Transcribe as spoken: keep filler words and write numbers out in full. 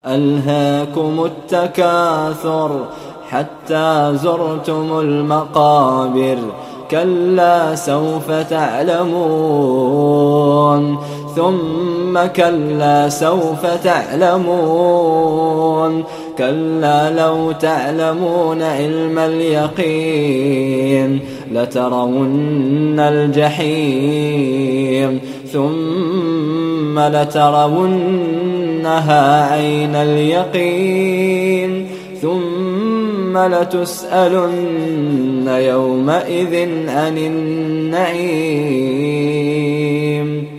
ألهاكم التكاثر حتى زرتم المقابر، كلا سوف تعلمون ثم كلا سوف تعلمون، كلا لو تعلمون علم اليقين لترون الجحيم ثم لترونها عين اليقين ثم لتسألن يومئذ عن النعيم.